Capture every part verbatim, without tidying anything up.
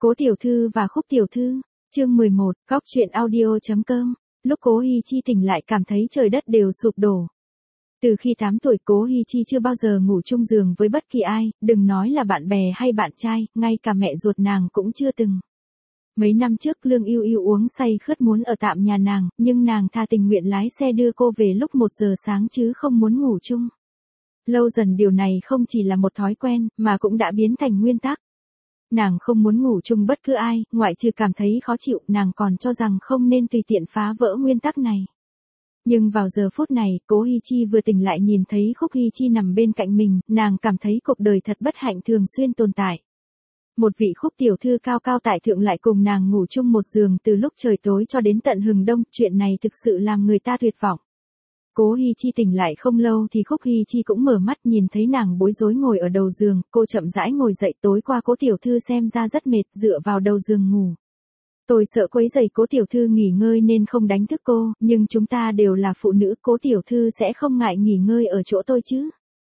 Cố tiểu thư và Khúc tiểu thư, chương mười một, góc truyện audio chấm com. Lúc Cố Hi Chi tỉnh lại cảm thấy trời đất đều sụp đổ. Từ khi tám tuổi Cố Hi Chi chưa bao giờ ngủ chung giường với bất kỳ ai, đừng nói là bạn bè hay bạn trai, ngay cả mẹ ruột nàng cũng chưa từng. Mấy năm trước Lương Yêu Yêu uống say khướt muốn ở tạm nhà nàng, nhưng nàng tha tình nguyện lái xe đưa cô về lúc một giờ sáng chứ không muốn ngủ chung. Lâu dần điều này không chỉ là một thói quen, mà cũng đã biến thành nguyên tắc. Nàng không muốn ngủ chung bất cứ ai, ngoại trừ cảm thấy khó chịu, nàng còn cho rằng không nên tùy tiện phá vỡ nguyên tắc này. Nhưng vào giờ phút này, Cố Hi Chi vừa tỉnh lại nhìn thấy Khúc Hi Chi nằm bên cạnh mình, nàng cảm thấy cuộc đời thật bất hạnh thường xuyên tồn tại. Một vị Khúc tiểu thư cao cao tại thượng lại cùng nàng ngủ chung một giường từ lúc trời tối cho đến tận hừng đông, chuyện này thực sự làm người ta tuyệt vọng. Cố Hi Chi tỉnh lại không lâu thì Khúc Hi Chi cũng mở mắt nhìn thấy nàng bối rối ngồi ở đầu giường, cô chậm rãi ngồi dậy, tối qua Cố tiểu thư xem ra rất mệt, dựa vào đầu giường ngủ. Tôi sợ quấy rầy Cố tiểu thư nghỉ ngơi nên không đánh thức cô, nhưng chúng ta đều là phụ nữ, Cố tiểu thư sẽ không ngại nghỉ ngơi ở chỗ tôi chứ.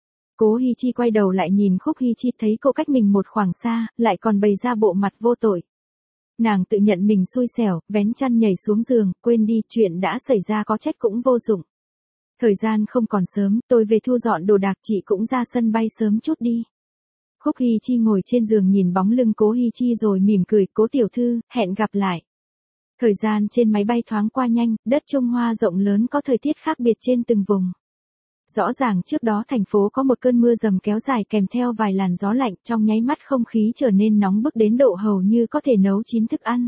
Cố Hi Chi quay đầu lại nhìn Khúc Hi Chi thấy cô cách mình một khoảng xa, lại còn bày ra bộ mặt vô tội. Nàng tự nhận mình xui xẻo, vén chăn nhảy xuống giường, quên đi chuyện đã xảy ra có trách cũng vô dụng. Thời gian không còn sớm, tôi về thu dọn đồ đạc, chị cũng ra sân bay sớm chút đi. Khúc Hi Chi ngồi trên giường nhìn bóng lưng Cố Hi Chi rồi mỉm cười, Cố tiểu thư, hẹn gặp lại. Thời gian trên máy bay thoáng qua nhanh, đất Trung Hoa rộng lớn có thời tiết khác biệt trên từng vùng. Rõ ràng trước đó thành phố có một cơn mưa dầm kéo dài kèm theo vài làn gió lạnh, trong nháy mắt không khí trở nên nóng bức đến độ hầu như có thể nấu chín thức ăn.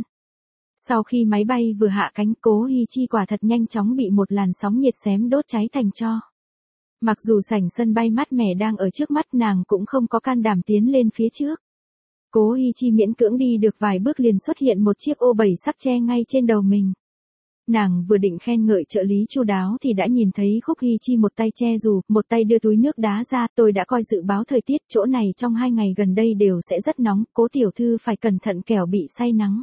Sau khi máy bay vừa hạ cánh, Cố Hi Chi quả thật nhanh chóng bị một làn sóng nhiệt xém đốt cháy thành tro. Mặc dù sảnh sân bay mát mẻ đang ở trước mắt, nàng cũng không có can đảm tiến lên phía trước. Cố Hi Chi miễn cưỡng đi được vài bước liền xuất hiện một chiếc ô bảy sắp che ngay trên đầu mình. Nàng vừa định khen ngợi trợ lý chu đáo thì đã nhìn thấy Khúc Hi Chi một tay che dù, một tay đưa túi nước đá ra, tôi đã coi dự báo thời tiết, chỗ này trong hai ngày gần đây đều sẽ rất nóng, Cố tiểu thư phải cẩn thận kẻo bị say nắng.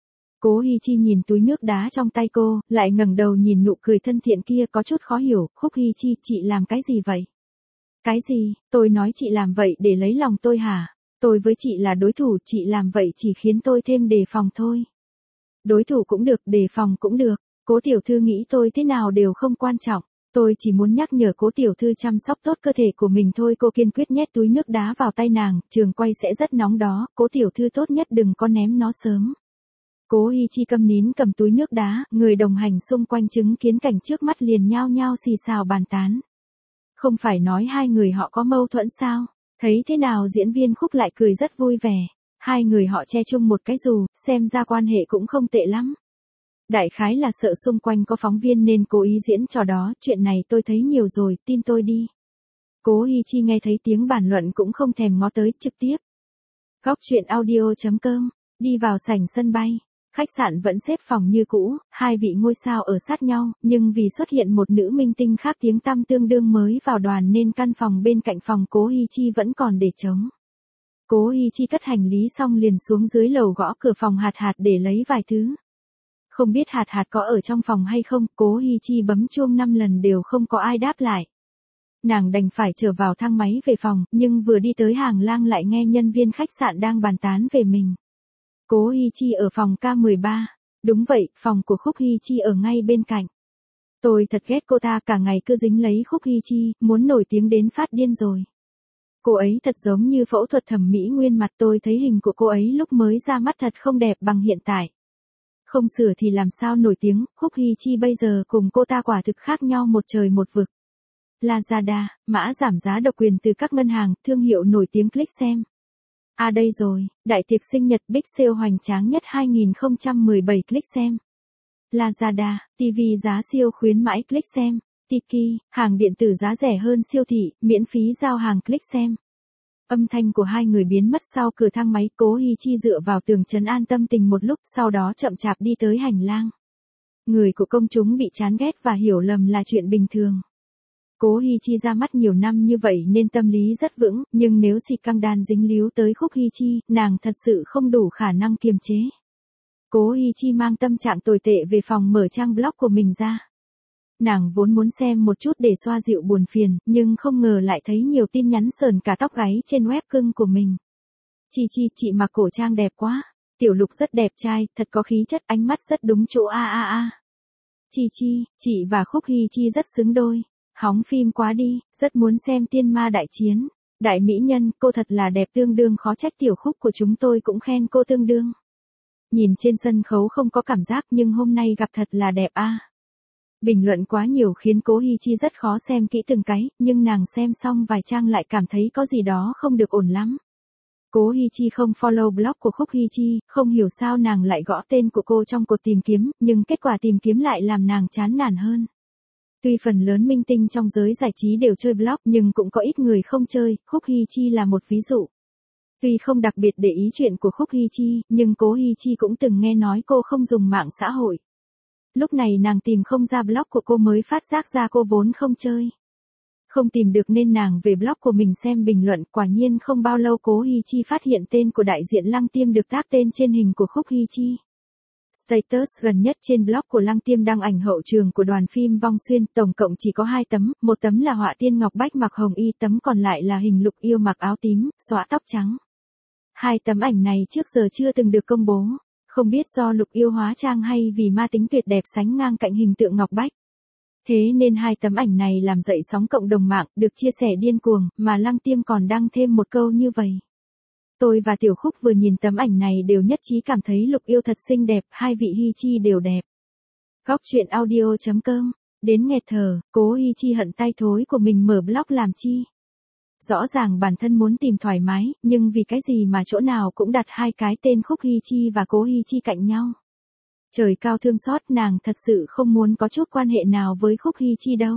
Cố Hi Chi nhìn túi nước đá trong tay cô, lại ngẩng đầu nhìn nụ cười thân thiện kia, có chút khó hiểu, Khúc Hi Chi, chị làm cái gì vậy? Cái gì? Tôi nói chị làm vậy để lấy lòng tôi hả? Tôi với chị là đối thủ, chị làm vậy chỉ khiến tôi thêm đề phòng thôi. Đối thủ cũng được, đề phòng cũng được, Cố tiểu thư nghĩ tôi thế nào đều không quan trọng, tôi chỉ muốn nhắc nhở Cố tiểu thư chăm sóc tốt cơ thể của mình thôi. Cô kiên quyết nhét túi nước đá vào tay nàng, trường quay sẽ rất nóng đó, Cố tiểu thư tốt nhất đừng có ném nó sớm. Cố Hi Chi câm nín cầm túi nước đá, người đồng hành xung quanh chứng kiến cảnh trước mắt liền nhao nhao xì xào bàn tán. Không phải nói hai người họ có mâu thuẫn sao? Thấy thế nào diễn viên Khúc lại cười rất vui vẻ. Hai người họ che chung một cái dù, xem ra quan hệ cũng không tệ lắm. Đại khái là sợ xung quanh có phóng viên nên cố ý diễn trò đó, chuyện này tôi thấy nhiều rồi, tin tôi đi. Cố Hi Chi nghe thấy tiếng bàn luận cũng không thèm ngó tới, trực tiếp. Góc truyện audio chấm com, đi vào sảnh sân bay. Khách sạn vẫn xếp phòng như cũ, hai vị ngôi sao ở sát nhau, nhưng vì xuất hiện một nữ minh tinh khác tiếng tăm tương đương mới vào đoàn nên căn phòng bên cạnh phòng Cố Hi Chi vẫn còn để trống. Cố Hi Chi cất hành lý xong liền xuống dưới lầu gõ cửa phòng Hạt Hạt để lấy vài thứ. Không biết Hạt Hạt có ở trong phòng hay không, Cố Hi Chi bấm chuông năm lần đều không có ai đáp lại. Nàng đành phải trở vào thang máy về phòng, nhưng vừa đi tới hàng lang lại nghe nhân viên khách sạn đang bàn tán về mình. Cố Hi Chi ở phòng K mười ba. Đúng vậy, phòng của Khúc Hi Chi ở ngay bên cạnh. Tôi thật ghét cô ta, cả ngày cứ dính lấy Khúc Hi Chi, muốn nổi tiếng đến phát điên rồi. Cô ấy thật giống như phẫu thuật thẩm mỹ nguyên mặt, tôi thấy hình của cô ấy lúc mới ra mắt thật không đẹp bằng hiện tại. Không sửa thì làm sao nổi tiếng, Khúc Hi Chi bây giờ cùng cô ta quả thực khác nhau một trời một vực. Lazada, mã giảm giá độc quyền từ các ngân hàng, thương hiệu nổi tiếng click xem. À đây rồi, đại tiệc sinh nhật Big Sale hoành tráng nhất hai không một bảy click xem. Lazada, ti vi giá siêu khuyến mãi click xem. Tiki, hàng điện tử giá rẻ hơn siêu thị, miễn phí giao hàng click xem. Âm thanh của hai người biến mất sau cửa thang máy, Cố Hi Chi dựa vào tường trấn an tâm tình một lúc, sau đó chậm chạp đi tới hành lang. Người của công chúng bị chán ghét và hiểu lầm là chuyện bình thường. Cố Hi Chi ra mắt nhiều năm như vậy nên tâm lý rất vững, nhưng nếu scandal dính líu tới Khúc Hi Chi, nàng thật sự không đủ khả năng kiềm chế. Cố Hi Chi mang tâm trạng tồi tệ về phòng mở trang blog của mình ra. Nàng vốn muốn xem một chút để xoa dịu buồn phiền, nhưng không ngờ lại thấy nhiều tin nhắn sờn cả tóc gáy trên web cưng của mình. Chi Chi, chị mặc cổ trang đẹp quá. Tiểu Lục rất đẹp trai, thật có khí chất, ánh mắt rất đúng chỗ a a a. Chi Chi, chị và Khúc Hy Chi rất xứng đôi. Hóng phim quá đi, rất muốn xem Tiên Ma đại chiến. Đại mỹ nhân, cô thật là đẹp tương đương, khó trách tiểu Khúc của chúng tôi cũng khen cô tương đương. Nhìn trên sân khấu không có cảm giác nhưng hôm nay gặp thật là đẹp a. Bình luận quá nhiều khiến Cố Hi Chi rất khó xem kỹ từng cái, nhưng nàng xem xong vài trang lại cảm thấy có gì đó không được ổn lắm. Cố Hi Chi không follow blog của Khúc Hy Chi, không hiểu sao nàng lại gõ tên của cô trong cột tìm kiếm, nhưng kết quả tìm kiếm lại làm nàng chán nản hơn. Tuy phần lớn minh tinh trong giới giải trí đều chơi blog nhưng cũng có ít người không chơi, Khúc Hy Chi là một ví dụ. Tuy không đặc biệt để ý chuyện của Khúc Hy Chi, nhưng Cố Hi Chi cũng từng nghe nói cô không dùng mạng xã hội. Lúc này nàng tìm không ra blog của cô mới phát giác ra cô vốn không chơi. Không tìm được nên nàng về blog của mình xem bình luận, quả nhiên không bao lâu Cố Hi Chi phát hiện tên của đại diện Lăng Tiêm được tác tên trên hình của Khúc Hy Chi. Status gần nhất trên blog của Lăng Tiêm đăng ảnh hậu trường của đoàn phim Vong Xuyên, tổng cộng chỉ có hai tấm, một tấm là họa Tiên Ngọc Bách mặc hồng y, tấm còn lại là hình Lục Yêu mặc áo tím, xõa tóc trắng. Hai tấm ảnh này trước giờ chưa từng được công bố, không biết do Lục Yêu hóa trang hay vì ma tính tuyệt đẹp sánh ngang cạnh hình tượng Ngọc Bách. Thế nên hai tấm ảnh này làm dậy sóng cộng đồng mạng, được chia sẻ điên cuồng, mà Lăng Tiêm còn đăng thêm một câu như vậy. Tôi và Tiểu Khúc vừa nhìn tấm ảnh này đều nhất trí cảm thấy Lục Yêu thật xinh đẹp, hai vị Hi Chi đều đẹp. Góc truyện audio chấm com, đến nghẹt thở, Cố Hi Chi hận tay thối của mình mở blog làm chi. Rõ ràng bản thân muốn tìm thoải mái, nhưng vì cái gì mà chỗ nào cũng đặt hai cái tên Khúc Hy Chi và Cố Hi Chi cạnh nhau. Trời cao thương xót, nàng thật sự không muốn có chút quan hệ nào với Khúc Hy Chi đâu.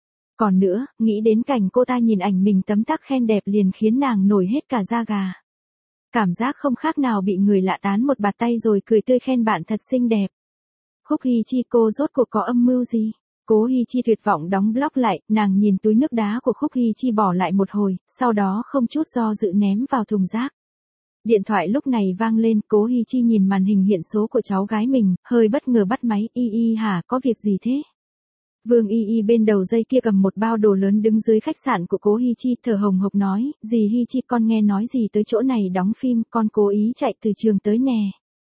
Còn nữa, nghĩ đến cảnh cô ta nhìn ảnh mình tấm tắc khen đẹp liền khiến nàng nổi hết cả da gà. Cảm giác không khác nào bị người lạ tán một bạt tay rồi cười tươi khen bạn thật xinh đẹp. Khúc Hy Chi, cô rốt cuộc có âm mưu gì? Cố Hi Chi tuyệt vọng đóng blog lại, nàng nhìn túi nước đá của Khúc Hy Chi bỏ lại một hồi, sau đó không chút do dự ném vào thùng rác. Điện thoại lúc này vang lên, Cố Hi Chi nhìn màn hình hiện số của cháu gái mình, hơi bất ngờ bắt máy, y y hả, có việc gì thế? Vương Y Y bên đầu dây kia cầm một bao đồ lớn đứng dưới khách sạn của Cố Hi Chi, thở hồng hộc nói, dì Hi Chi con nghe nói gì tới chỗ này đóng phim, con cố ý chạy từ trường tới nè.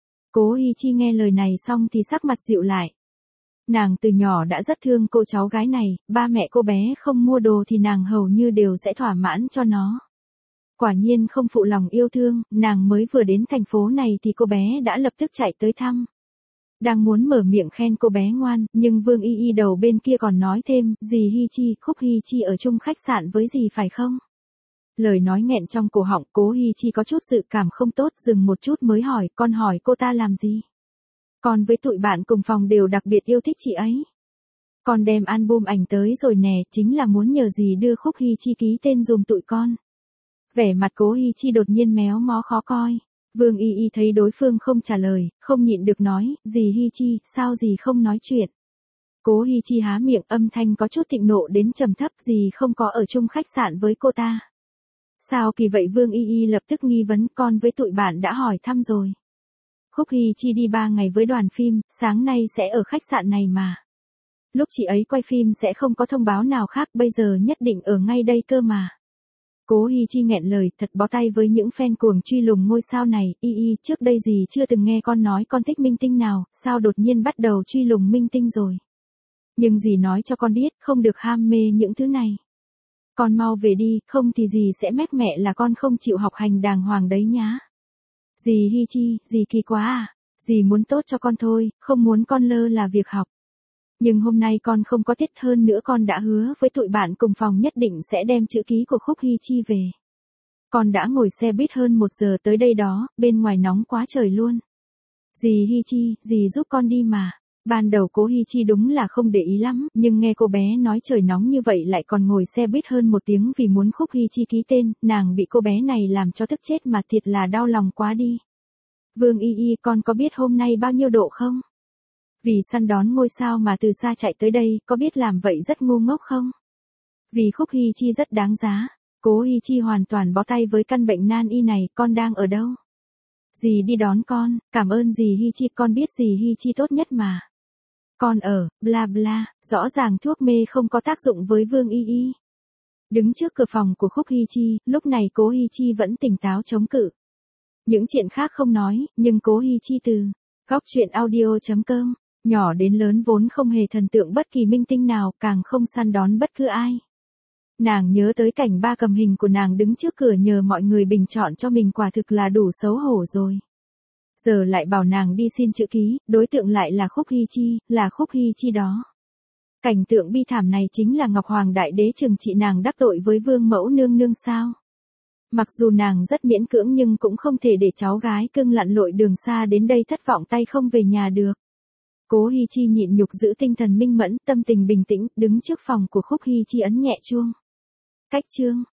Cố Hi Chi nghe lời này xong thì sắc mặt dịu lại. Nàng từ nhỏ đã rất thương cô cháu gái này, ba mẹ cô bé không mua đồ thì nàng hầu như đều sẽ thỏa mãn cho nó. Quả nhiên không phụ lòng yêu thương, nàng mới vừa đến thành phố này thì cô bé đã lập tức chạy tới thăm. Đang muốn mở miệng khen cô bé ngoan, nhưng Vương Y Y đầu bên kia còn nói thêm, dì Hi Chi, Khúc Hy Chi ở chung khách sạn với dì phải không? Lời nói nghẹn trong cổ họng, Cố Hi Chi có chút dự cảm không tốt, dừng một chút mới hỏi, con hỏi cô ta làm gì? Con với tụi bạn cùng phòng đều đặc biệt yêu thích chị ấy. Con đem album ảnh tới rồi nè, chính là muốn nhờ dì đưa Khúc Hy Chi ký tên dùm tụi con. Vẻ mặt Cố Hi Chi đột nhiên méo mó khó coi. Vương Y Y thấy đối phương không trả lời, không nhịn được nói, dì Hi Chi, sao dì không nói chuyện? Cố Hi Chi há miệng, âm thanh có chút thịnh nộ đến trầm thấp, dì không có ở chung khách sạn với cô ta. Sao kỳ vậy? Vương Y Y lập tức nghi vấn, con với tụi bạn đã hỏi thăm rồi. Khúc Hy Chi đi ba ngày với đoàn phim, sáng nay sẽ ở khách sạn này mà. Lúc chị ấy quay phim sẽ không có thông báo nào khác, bây giờ nhất định ở ngay đây cơ mà. Cố Hi Chi nghẹn lời, thật bó tay với những fan cuồng truy lùng ngôi sao này, y y, trước đây gì chưa từng nghe con nói con thích minh tinh nào, sao đột nhiên bắt đầu truy lùng minh tinh rồi. Nhưng dì nói cho con biết, không được ham mê những thứ này. Con mau về đi, không thì dì sẽ mách mẹ là con không chịu học hành đàng hoàng đấy nhá. Dì Hi Chi, dì kỳ quá à, dì muốn tốt cho con thôi, không muốn con lơ là việc học. Nhưng hôm nay con không có tiết, hơn nữa con đã hứa với tụi bạn cùng phòng nhất định sẽ đem chữ ký của Khúc Hy Chi về. Con đã ngồi xe buýt hơn một giờ tới đây đó, bên ngoài nóng quá trời luôn. Dì Hi Chi, dì giúp con đi mà. Ban đầu Cố Hi Chi đúng là không để ý lắm, nhưng nghe cô bé nói trời nóng như vậy lại còn ngồi xe buýt hơn một tiếng vì muốn Khúc Hy Chi ký tên, nàng bị cô bé này làm cho tức chết mà thiệt là đau lòng quá đi. Vương Y Y, con có biết hôm nay bao nhiêu độ không? Vì săn đón ngôi sao mà từ xa chạy tới đây, có biết làm vậy rất ngu ngốc không? Vì Khúc Hy Chi rất đáng giá. Cố Hi Chi hoàn toàn bó tay với căn bệnh nan y này, con đang ở đâu? Dì đi đón con, cảm ơn dì Hi Chi, con biết dì Hi Chi tốt nhất mà. Con ở, bla bla, rõ ràng thuốc mê không có tác dụng với Vương Y Y. Đứng trước cửa phòng của Khúc Hy Chi, lúc này Cố Hi Chi vẫn tỉnh táo chống cự. Những chuyện khác không nói, nhưng Cố Hi Chi từ góc truyện audio chấm com, nhỏ đến lớn vốn không hề thần tượng bất kỳ minh tinh nào, càng không săn đón bất cứ ai. Nàng nhớ tới cảnh ba cầm hình của nàng đứng trước cửa nhờ mọi người bình chọn cho mình, quả thực là đủ xấu hổ rồi. Giờ lại bảo nàng đi xin chữ ký, đối tượng lại là Khúc Hi Chi, là Khúc Hi Chi đó. Cảnh tượng bi thảm này chính là Ngọc Hoàng Đại Đế trừng trị nàng đắc tội với Vương Mẫu Nương Nương sao? Mặc dù nàng rất miễn cưỡng nhưng cũng không thể để cháu gái cưng lặn lội đường xa đến đây thất vọng tay không về nhà được. Cố Hi Chi nhịn nhục giữ tinh thần minh mẫn, tâm tình bình tĩnh, đứng trước phòng của Khúc Hi Chi ấn nhẹ chuông. Cách chương